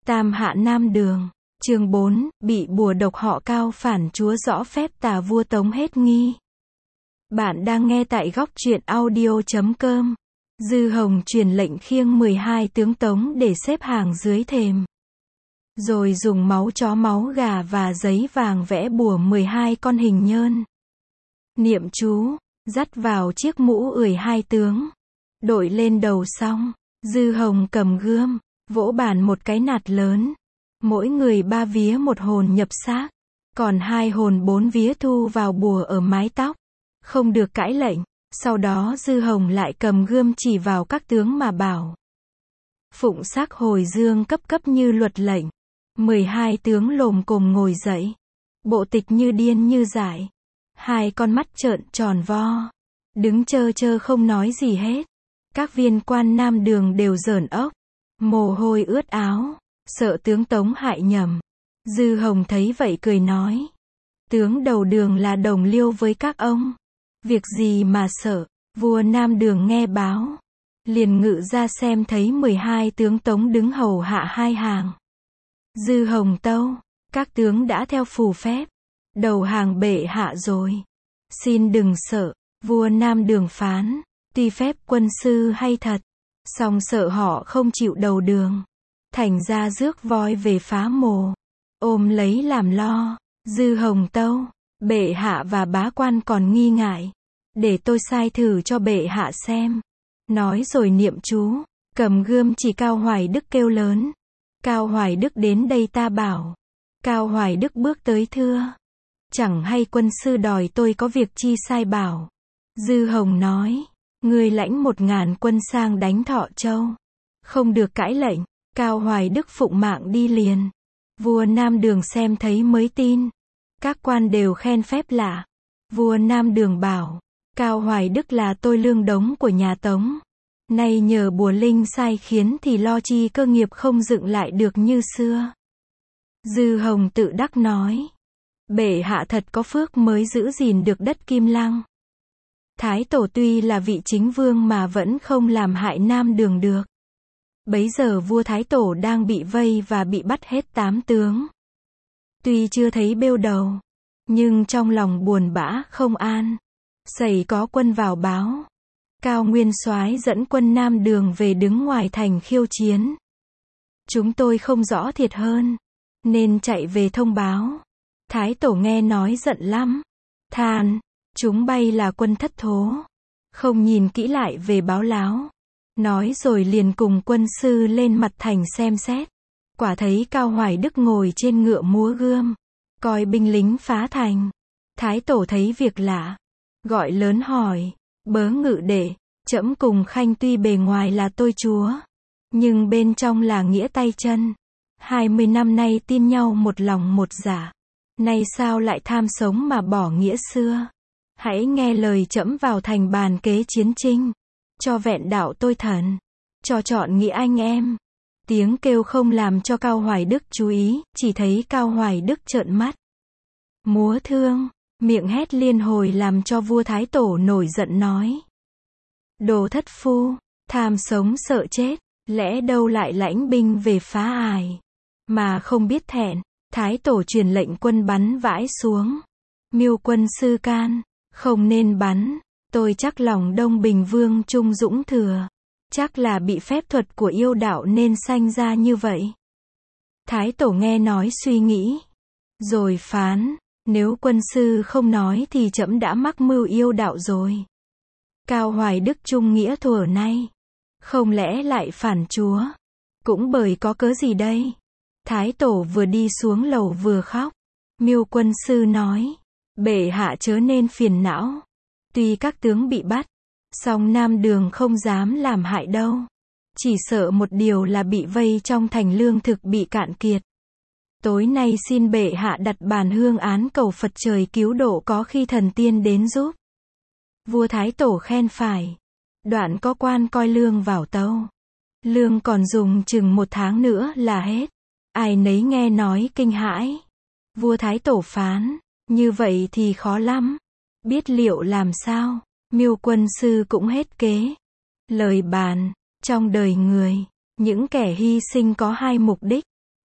Tam Hạ Nam Đường. Chương 4, bị bùa độc họ Cao phản chúa rõ phép tà vua Tống hết nghi. Bạn đang nghe tại góc truyện audio.com. Dư Hồng truyền lệnh khiêng 12 tướng Tống để xếp hàng dưới thềm. Rồi dùng máu chó, máu gà và giấy vàng vẽ bùa 12 con hình nhơn. Niệm chú, dắt vào chiếc mũ ười hai tướng. Đội lên đầu xong, Dư Hồng cầm gươm, vỗ bàn một cái nạt lớn. Mỗi người 3 vía một hồn nhập xác, còn 2 hồn 4 vía thu vào bùa ở mái tóc. Không được cãi lệnh. Sau đó Dư Hồng lại cầm gươm chỉ vào các tướng mà bảo. Phụng xác hồi dương cấp như luật lệnh. 12 tướng lồm cồm ngồi dậy. Bộ tịch như điên như dại. 2 con mắt trợn tròn vo. Đứng chơ không nói gì hết. Các viên quan Nam Đường đều rởn ốc. Mồ hôi ướt áo. Sợ tướng Tống hại nhầm. Dư Hồng thấy vậy cười nói. Tướng đầu đường là đồng liêu với các ông. Việc gì mà sợ. Vua Nam Đường nghe báo. Liền ngự ra xem thấy 12 tướng Tống đứng hầu hạ 2 hàng. Dư Hồng tâu. Các tướng đã theo phù phép. Đầu hàng bệ hạ rồi. Xin đừng sợ. Vua Nam Đường phán. Tuy phép quân sư hay thật. Song sợ họ không chịu đầu đường. Thành ra rước voi về phá mồ. Ôm lấy làm lo. Dư Hồng tâu. Bệ hạ và bá quan còn nghi ngại. Để tôi sai thử cho bệ hạ xem. Nói rồi niệm chú. Cầm gươm chỉ Cao Hoài Đức kêu lớn. Cao Hoài Đức đến đây ta bảo. Cao Hoài Đức bước tới thưa. Chẳng hay quân sư đòi tôi có việc chi sai bảo. Dư Hồng nói. Ngươi lãnh 1000 quân sang đánh Thọ Châu. Không được cãi lệnh. Cao Hoài Đức phụng mạng đi liền. Vua Nam Đường xem thấy mới tin. Các quan đều khen phép lạ. Vua Nam Đường bảo. Cao Hoài Đức là tôi lương đống của nhà Tống. Nay nhờ bùa linh sai khiến thì lo chi cơ nghiệp không dựng lại được như xưa. Dư Hồng tự đắc nói. Bệ hạ thật có phước mới giữ gìn được đất Kim Lăng. Thái Tổ tuy là vị chính vương mà vẫn không làm hại Nam Đường được. Bấy giờ vua Thái Tổ đang bị vây và bị bắt hết 8 tướng. Tuy chưa thấy bêu đầu, nhưng trong lòng buồn bã không an. Sẩy có quân vào báo. Cao Nguyên Soái dẫn quân Nam Đường về đứng ngoài thành khiêu chiến. Chúng tôi không rõ thiệt hơn, nên chạy về thông báo. Thái Tổ nghe nói giận lắm. Than, chúng bay là quân thất thố. Không nhìn kỹ lại về báo láo. Nói rồi liền cùng quân sư lên mặt thành xem xét. Quả thấy Cao Hoài Đức ngồi trên ngựa múa gươm. Coi binh lính phá thành. Thái Tổ thấy việc lạ. Gọi lớn hỏi. Bớ ngự đệ, trẫm cùng Khanh tuy bề ngoài là tôi chúa. Nhưng bên trong là nghĩa tay chân. 20 năm nay tin nhau một lòng một dạ. Nay sao lại tham sống mà bỏ nghĩa xưa. Hãy nghe lời trẫm vào thành bàn kế chiến chinh. Cho vẹn đạo tôi thần. Cho chọn nghĩa anh em. Tiếng kêu không làm cho Cao Hoài Đức chú ý. Chỉ thấy Cao Hoài Đức trợn mắt. Múa thương. Miệng hét liên hồi làm cho vua Thái Tổ nổi giận nói. Đồ thất phu. Tham sống sợ chết. Lẽ đâu lại lãnh binh về phá ải. Mà không biết thẹn. Thái Tổ truyền lệnh quân bắn vãi xuống. Miêu quân sư can. Không nên bắn. Tôi chắc lòng Đông Bình Vương Trung Dũng thừa. Chắc là bị phép thuật của yêu đạo nên sanh ra như vậy. Thái Tổ nghe nói suy nghĩ. Rồi phán. Nếu quân sư không nói thì trẫm đã mắc mưu yêu đạo rồi. Cao Hoài Đức trung nghĩa thuở nay. Không lẽ lại phản chúa. Cũng bởi có cớ gì đây. Thái Tổ vừa đi xuống lầu vừa khóc. Miêu quân sư nói. Bệ hạ chớ nên phiền não. Tuy các tướng bị bắt. Song Nam Đường không dám làm hại đâu. Chỉ sợ một điều là bị vây trong thành lương thực bị cạn kiệt. Tối nay xin bệ hạ đặt bàn hương án cầu Phật trời cứu độ có khi thần tiên đến giúp. Vua Thái Tổ khen phải. Đoạn có quan coi lương vào tâu. Lương còn dùng chừng 1 tháng nữa là hết. Ai nấy nghe nói kinh hãi. Vua Thái Tổ phán. Như vậy thì khó lắm. Biết liệu làm sao. Miêu quân sư cũng hết kế. Lời bàn. Trong đời người. Những kẻ hy sinh có 2 mục đích.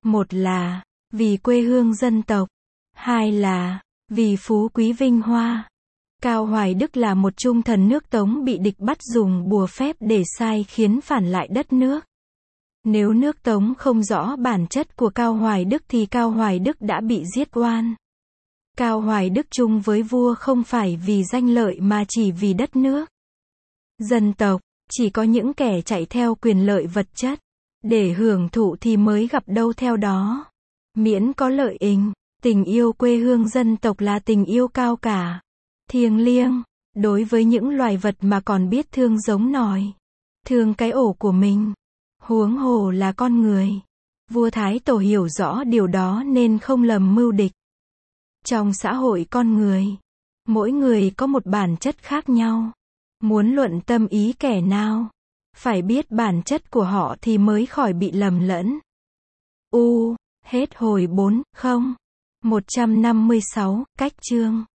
Một là vì quê hương dân tộc, hai là vì phú quý vinh hoa. Cao Hoài Đức là một trung thần nước Tống bị địch bắt dùng bùa phép để sai khiến phản lại đất nước. Nếu nước Tống không rõ bản chất của Cao Hoài Đức thì Cao Hoài Đức đã bị giết oan. Cao Hoài Đức chung với vua không phải vì danh lợi mà chỉ vì đất nước. Dân tộc, chỉ có những kẻ chạy theo quyền lợi vật chất, để hưởng thụ thì mới gặp đâu theo đó. Miễn có lợi ích, tình yêu quê hương dân tộc là tình yêu cao cả, thiêng liêng, đối với những loài vật mà còn biết thương giống nòi, thương cái ổ của mình, huống hồ là con người. Vua Thái Tổ hiểu rõ điều đó nên không lầm mưu địch. Trong xã hội con người, mỗi người có một bản chất khác nhau. Muốn luận tâm ý kẻ nào, phải biết bản chất của họ thì mới khỏi bị lầm lẫn. Hết hồi 4, 156, cách chương.